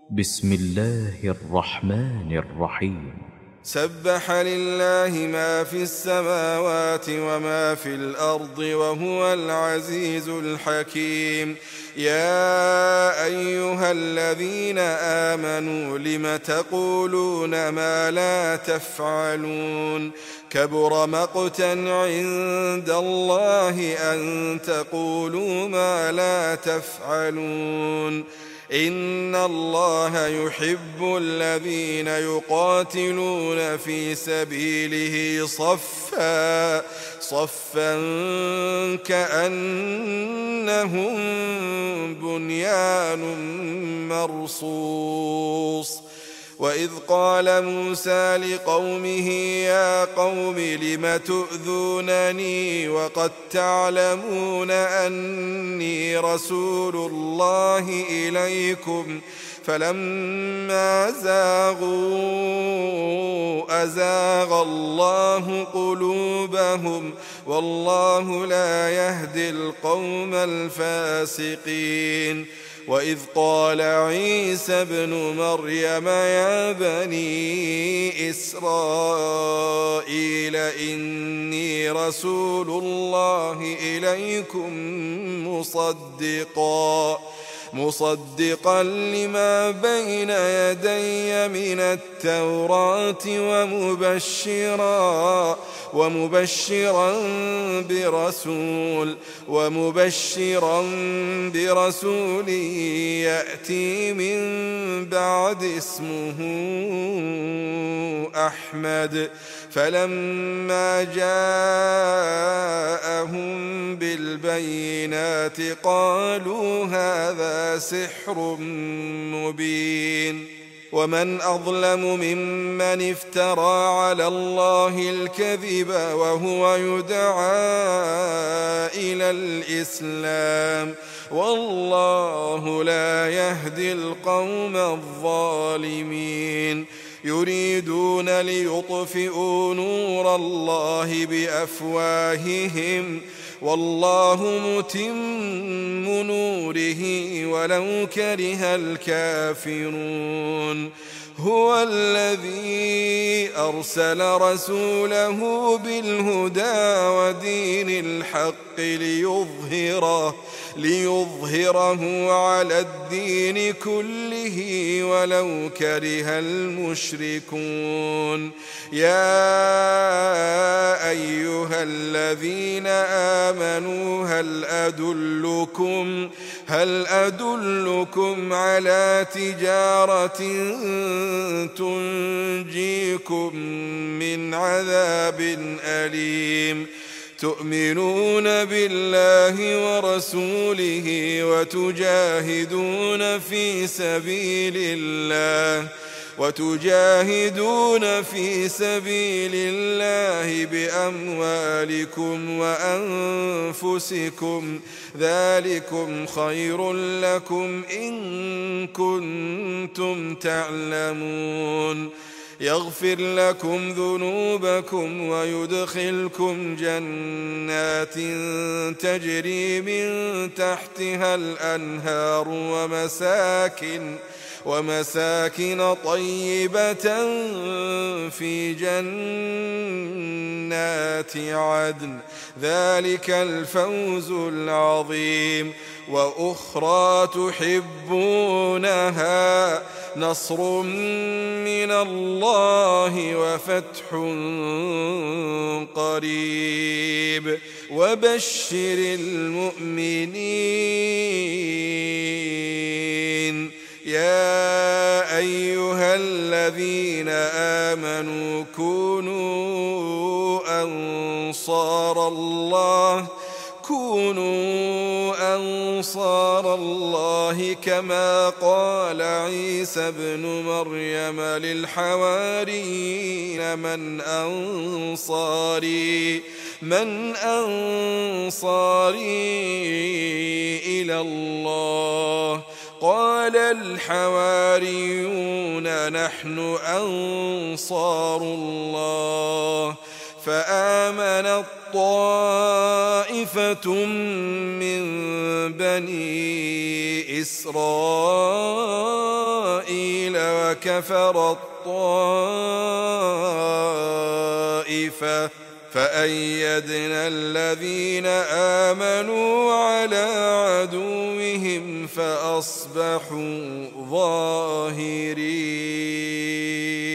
بسم الله الرحمن الرحيم. سبح لله ما في السماوات وما في الأرض وهو العزيز الحكيم. يا أيها الذين آمنوا لم تقولون ما لا تفعلون؟ كبر مقتا عند الله أن تقولوا ما لا تفعلون. إن الله يحب الذين يقاتلون في سبيله صفا كأنهم بنيان مرصوص. وإذ قال موسى لقومه يا قوم لم تؤذونني وقد تعلمون أني رسول الله إليكم فلما زاغوا أزاغ الله قلوبهم والله لا يهدي القوم الفاسقين. وإذ قال عيسى ابن مريم يا بني إسرائيل إني رسول الله إليكم مصدقا لما بين يدي من التوراة ومبشرا برسول يأتي من بعد اسمه أحمد. فلما جاءهم بالبينات قالوا هذا سحر مبين. ومن أظلم ممن افترى على الله الكذب وهو يدعى إلى الإسلام والله لا يهدي القوم الظالمين. يريدون ليطفئوا نور الله بأفواههم والله متم نوره ولو كره الكافرون. هو الذي أرسل رسوله بالهدى ودين الحق ليظهره على الدين كله ولو كره المشركون. يا أيها الذين آمنوا هل أدلكم على تجارة تنجيكم من عذاب أليم؟ تؤمنون بالله ورسوله وتجاهدون في سبيل الله بأموالكم وأنفسكم ذلكم خير لكم إن كنتم تعلمون. يغفر لكم ذنوبكم ويدخلكم جنات تجري من تحتها الأنهار ومساكن طيبة في جنات عدن ذلك الفوز العظيم. وأخرى تحبونها نصر من الله وفتح قريب وبشر المؤمنين. يا أيها الذين آمنوا كونوا أنصار الله كما قال عيسى ابن مريم للحواريين من أنصاري إلى الله؟ قال الحواريون نحن أنصار الله. فآمنت طائفة من بني إسرائيل وكفرت طائفة فأيدنا الذين آمنوا على عدوهم فأصبحوا ظاهرين.